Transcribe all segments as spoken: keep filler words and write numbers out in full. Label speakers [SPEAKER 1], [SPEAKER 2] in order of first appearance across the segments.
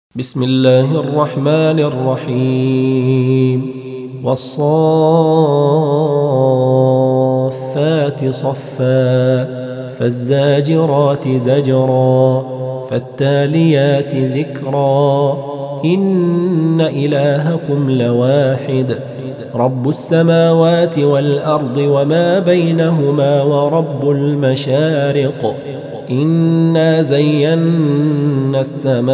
[SPEAKER 1] بسم الله الرحمن الرحيم والصافات صفا فالزاجرات زجرا فالتاليات ذكرا إن إلهكم لواحد رب السماوات والأرض وما بينهما ورب المشارق إنا زينا السماء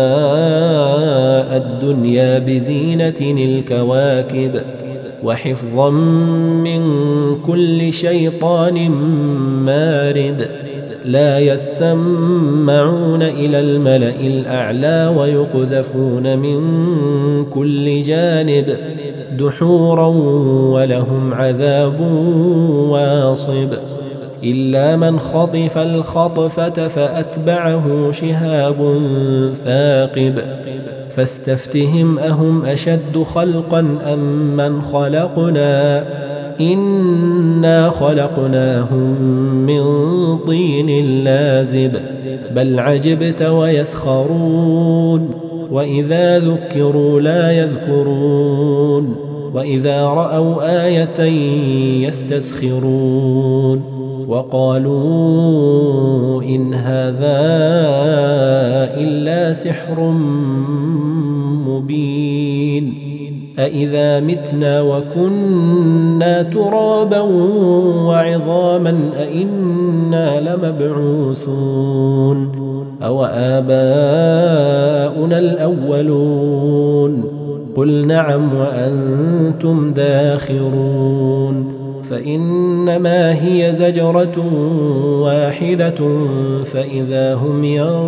[SPEAKER 1] الدنيا بزينة الكواكب وحفظا من كل شيطان مارد لا يسمعون إلى الملأ الأعلى ويقذفون من كل جانب دحورا ولهم عذاب واصب إلا من خطف الخطفة فأتبعه شهاب ثاقب فاستفتهم أهم أشد خلقا أم من خلقنا إنا خلقناهم من طين لازب بل عجبت ويسخرون وإذا ذكروا لا يذكرون وإذا رأوا آية يستسخرون وقالوا إن هذا إلا سحر مبين أإذا متنا وكنا ترابا وعظاما أإنا لمبعوثون أو آباؤنا الأولون قل نعم وأنتم داخرون فإنما هي زجرة واحدة فإذا هم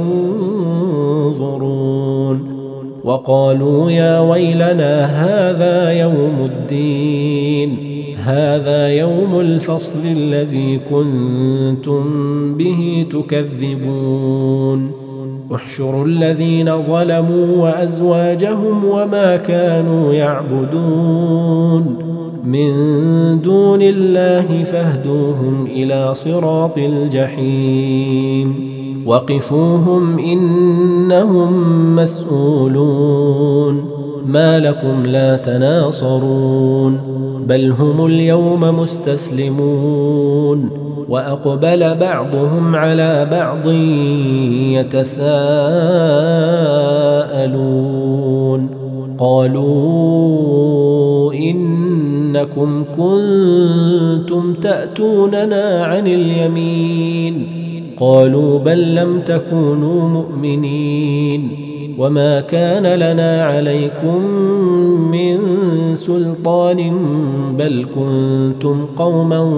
[SPEAKER 1] ينظرون وقالوا يا ويلنا هذا يوم الدين هذا يوم الفصل الذي كنتم به تكذبون احشروا الذين ظلموا وأزواجهم وما كانوا يعبدون من دون الله فاهدوهم إلى صراط الجحيم وقفوهم إنهم مسؤولون ما لكم لا تناصرون بل هم اليوم مستسلمون وأقبل بعضهم على بعض يتساءلون قالوا إنكم كنتم تأتوننا عن اليمين قالوا بل لم تكونوا مؤمنين وما كان لنا عليكم من سلطان بل كنتم قوما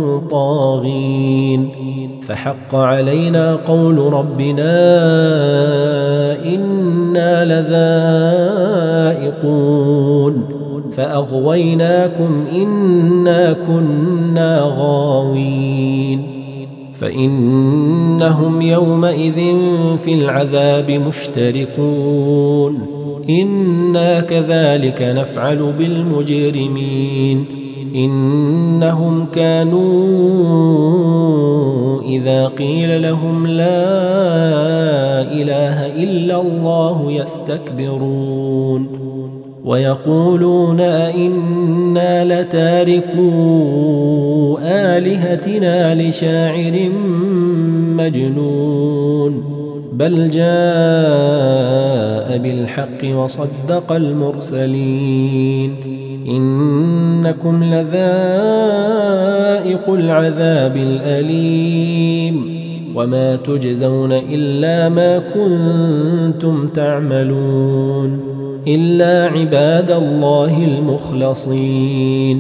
[SPEAKER 1] طاغين فحق علينا قول ربنا إنا لذائقون فأغويناكم إنا كنا غاوين فإنهم يومئذ في العذاب مشتركون إنا كذلك نفعل بالمجرمين إنهم كانوا إذا قيل لهم لا إله إلا الله يستكبرون ويقولون أئنا لتاركو آلهتنا لشاعر مجنون بل جاء بالحق وصدق المرسلين إنكم لذائق العذاب الأليم وما تجزون إلا ما كنتم تعملون إلا عباد الله المخلصين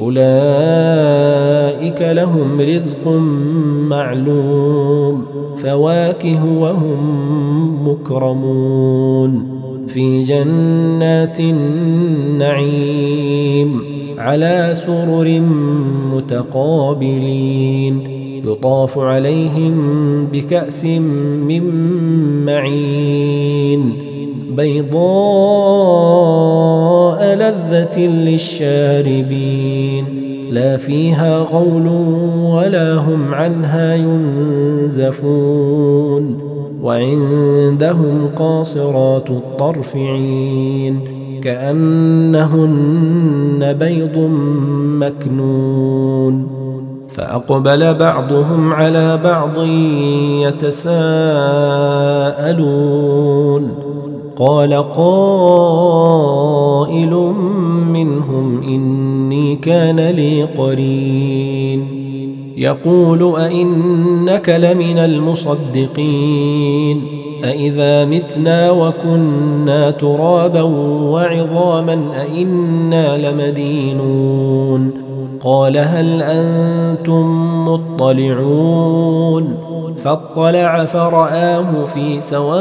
[SPEAKER 1] أولئك لهم رزق معلوم فواكه وهم مكرمون في جنات النعيم على سرر متقابلين يطاف عليهم بكأس من معين بيضاء لذة للشاربين لا فيها غول ولا هم عنها ينزفون وعندهم قاصرات الطرف عين كأنهن بيض مكنون فأقبل بعضهم على بعض يتساءلون قال قائل منهم إني كان لي قرين يقول أئنك لمن المصدقين أئذا متنا وكنا ترابا وعظاما أئنا لمدينون قال هل أنتم مطلعون فاطلع فرآه في سواء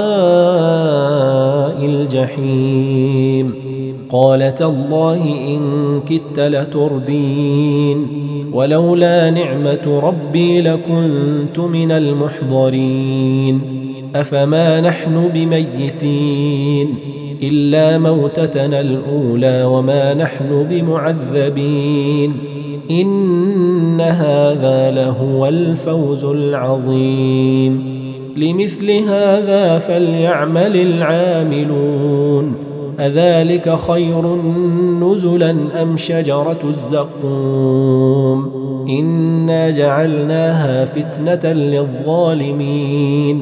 [SPEAKER 1] الجحيم قال تالله إن كدت لتردين ولولا نعمة ربي لكنت من المحضرين أفما نحن بميتين إلا موتتنا الأولى وما نحن بمعذبين إن هذا لهو الفوز العظيم لمثل هذا فليعمل العاملون أذلك خير نزلا أم شجرة الزقوم إنا جعلناها فتنة للظالمين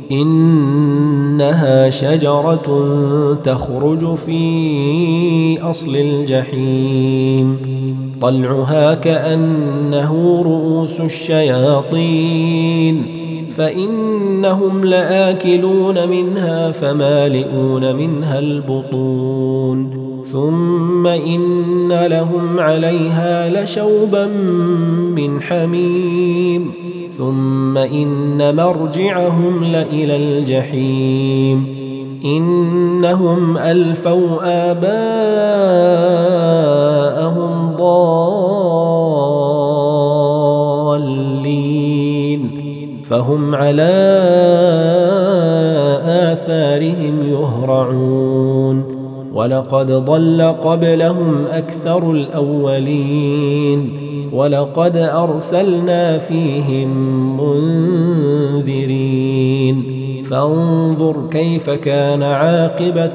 [SPEAKER 1] إنها شجرة تخرج في أصل الجحيم طلعها كأنه رؤوس الشياطين فإنهم لآكلون منها فمالئون منها البطون ثم إن لهم عليها لشوبا من حميم ثم إن مرجعهم لإلى الجحيم إنهم ألفوا آباءهم ضالين فهم على آثارهم يهرعون ولقد ضل قبلهم أكثر الأولين ولقد أرسلنا فيهم منذرين فانظر كيف كان عاقبة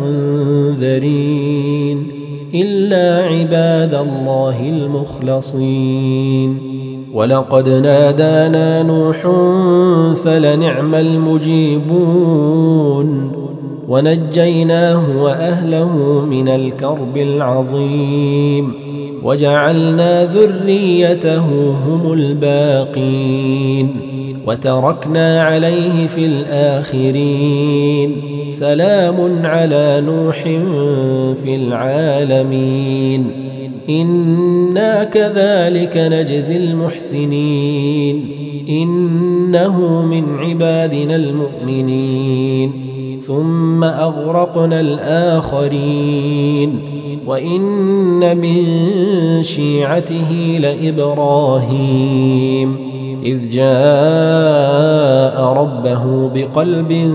[SPEAKER 1] المنذرين إلا عباد الله المخلصين ولقد نادانا نوح فلنعم المجيبون ونجيناه وأهله من الكرب العظيم وجعلنا ذريته هم الباقين وتركنا عليه في الآخرين سلام على نوح في العالمين إنا كذلك نجزي المحسنين إنه من عبادنا المؤمنين ثم أغرقنا الآخرين وإن من شيعته لإبراهيم إذ جاء ربه بقلب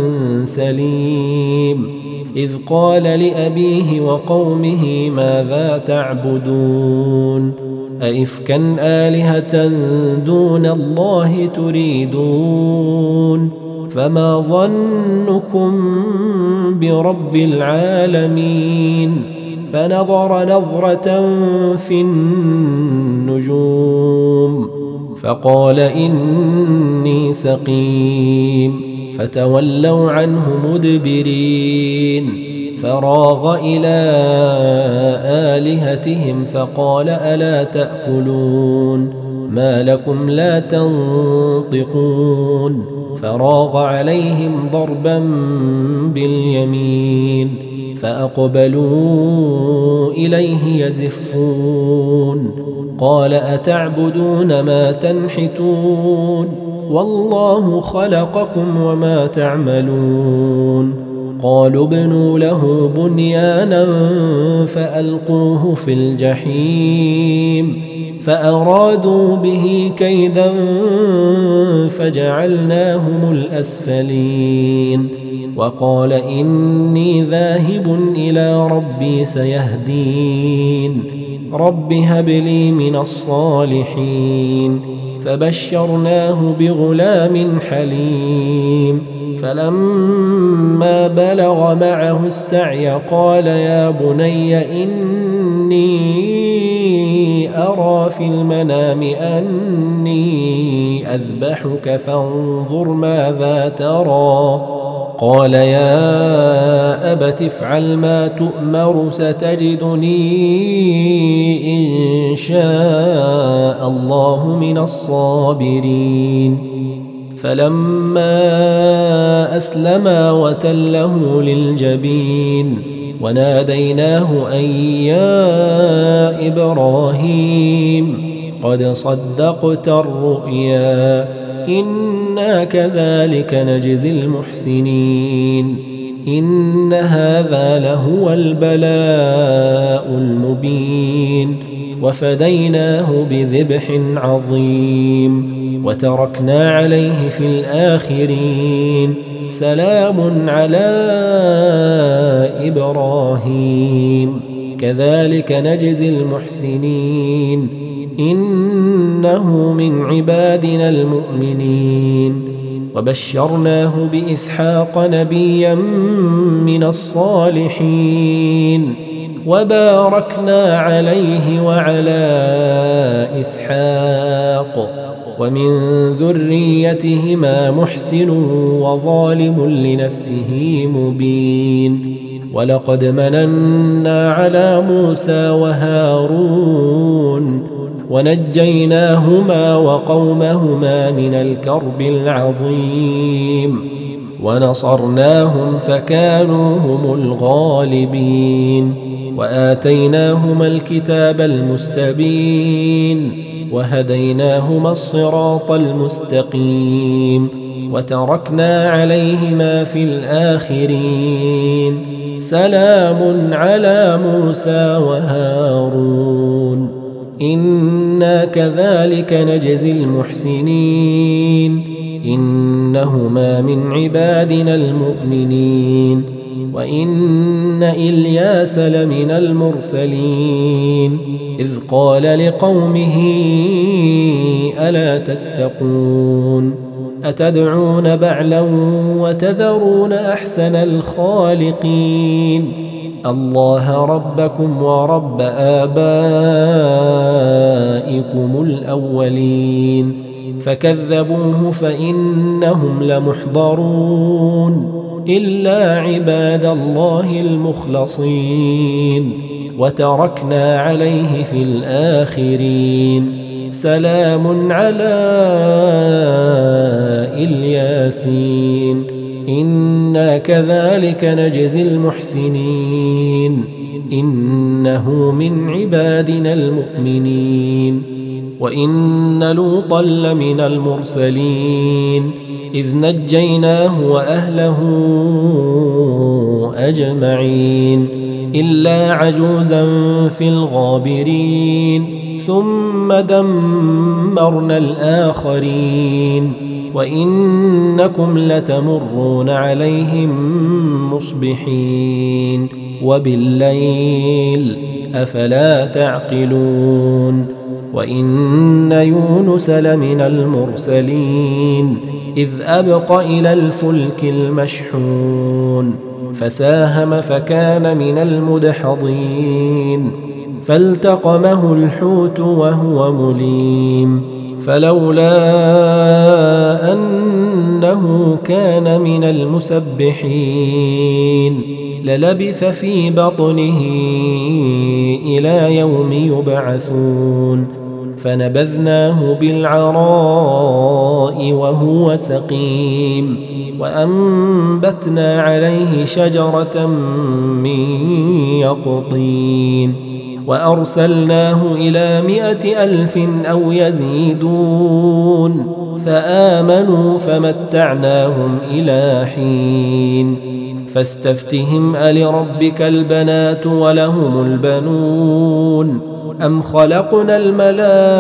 [SPEAKER 1] سليم إذ قال لأبيه وقومه ماذا تعبدون أئفكا آلهة دون الله تريدون فما ظنكم برب العالمين فنظر نظرة في النجوم فقال إني سقيم فتولوا عنه مدبرين فراغ إلى آلهتهم فقال ألا تأكلون ما لكم لا تنطقون فراغ عليهم ضربا باليمين فأقبلوا إليه يزفون قال أتعبدون ما تنحتون والله خلقكم وما تعملون قالوا ابنوا له بنيانا فألقوه في الجحيم فأرادوا به كيدا فجعلناهم الأسفلين وقال إني ذاهب إلى ربي سيهدين رب هب لي من الصالحين فبشرناه بغلام حليم. فلما بلغ معه السعي قال يا بني إني أرى في المنام أني أذبحك فانظر ماذا ترى. قال يا أبت افعل ما تؤمر ستجدني إن شاء الله من الصابرين. فلما أسلما وتله للجبين وناديناه أن يا إبراهيم قد صدقت الرؤيا إنا كذلك نجزي المحسنين إن هذا لهو البلاء المبين. وفديناه بذبح عظيم وتركنا عليه في الآخرين سلام على إبراهيم كذلك نجزي المحسنين إنه من عبادنا المؤمنين. وبشرناه بإسحاق نبيا من الصالحين وباركنا عليه وعلى إسحاق ومن ذريتهما محسن وظالم لنفسه مبين. ولقد مننا على موسى وهارون ونجيناهما وقومهما من الكرب العظيم ونصرناهم فكانوا هم الغالبين. وآتيناهما الكتاب المستبين وهديناهما الصراط المستقيم وتركنا عليهما في الآخرين سلام على موسى وهارون إنا كذلك نجزي المحسنين إنهما من عبادنا المؤمنين. وإن إلياس لمن المرسلين إذ قال لقومه ألا تتقون أتدعون بعلا وتذرون أحسن الخالقين الله ربكم ورب آبائكم الأولين. فكذبوه فإنهم لمحضرون إلا عباد الله المخلصين وتركنا عليه في الآخرين سلام على الياسين إنا كذلك نجزي المحسنين إنه من عبادنا المؤمنين. وإن لوطا لمن المرسلين إذ نجيناه وأهله أجمعين إلا عجوزا في الغابرين ثم دمرنا الآخرين وإنكم لتمرون عليهم مصبحين وبالليل أفلا تعقلون. وإن يونس لمن المرسلين إذ أبق إلى الفلك المشحون فساهم فكان من المدحضين فالتقمه الحوت وهو مليم فلولا أنه كان من المسبحين للبث في بطنه إلى يوم يبعثون فنبذناه بالعراء وهو سقيم وأنبتنا عليه شجرة من يقطين وأرسلناه إلى مائة ألف أو يزيدون فآمنوا فمتعناهم إلى حين. فاستفتهم ألربك البنات ولهم البنون أم خلقنا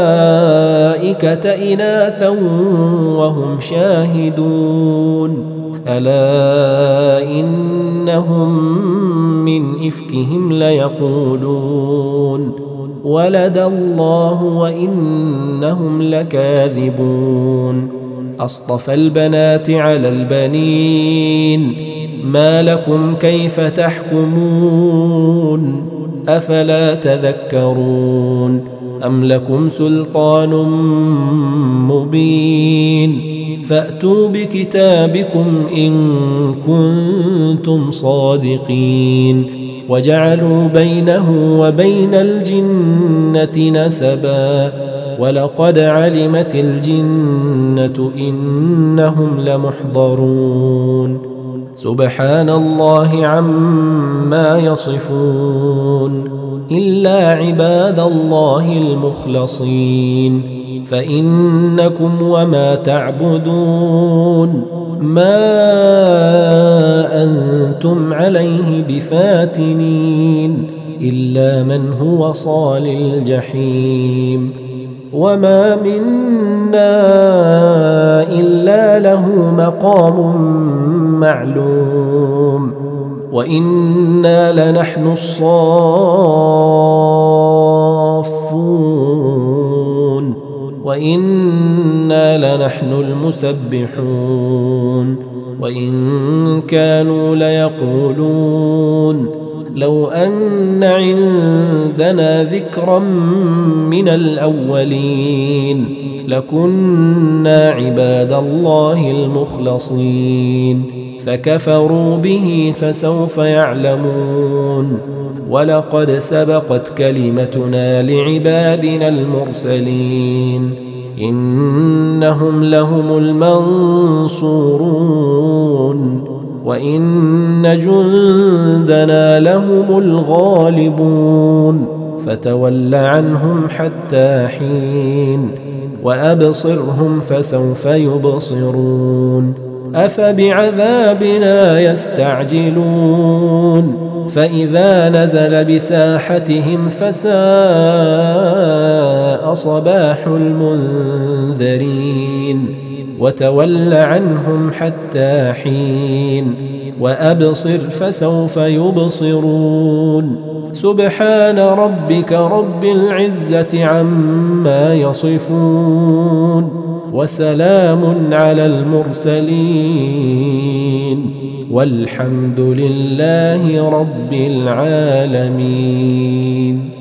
[SPEAKER 1] الملائكة إناثا وهم شاهدون ألا إنهم من إفكهم ليقولون ولد الله وإنهم لكاذبون أصطفى البنات على البنين ما لكم كيف تحكمون أفلا تذكرون أم لكم سلطان مبين فأتوا بكتابكم إن كنتم صادقين وجعلوا بينه وبين الجنة نسبا ولقد علمت الجنة إنهم لمحضرون سبحان الله عما يصفون إلا عباد الله المخلصين فإنكم وما تعبدون ما أنتم عليه بفاتنين إلا من هو صال الجحيم وما منا إلا له مقام معلوم وإنا لنحن الصافون وإنا لنحن المسبحون وإن كانوا ليقولون لو أن عندنا ذكرا من الأولين لكنا عباد الله المخلصين فكفروا به فسوف يعلمون ولقد سبقت كلمتنا لعبادنا المرسلين إنهم لهم المنصورون وإن جندنا لهم الغالبون فتول عنهم حتى حين وأبصرهم فسوف يبصرون أفبعذابنا يستعجلون فإذا نزل بساحتهم فساء صباح المنذرين وتول عنهم حتى حين وأبصر فسوف يبصرون سبحان ربك رب العزة عما يصفون وسلام على المرسلين والحمد لله رب العالمين.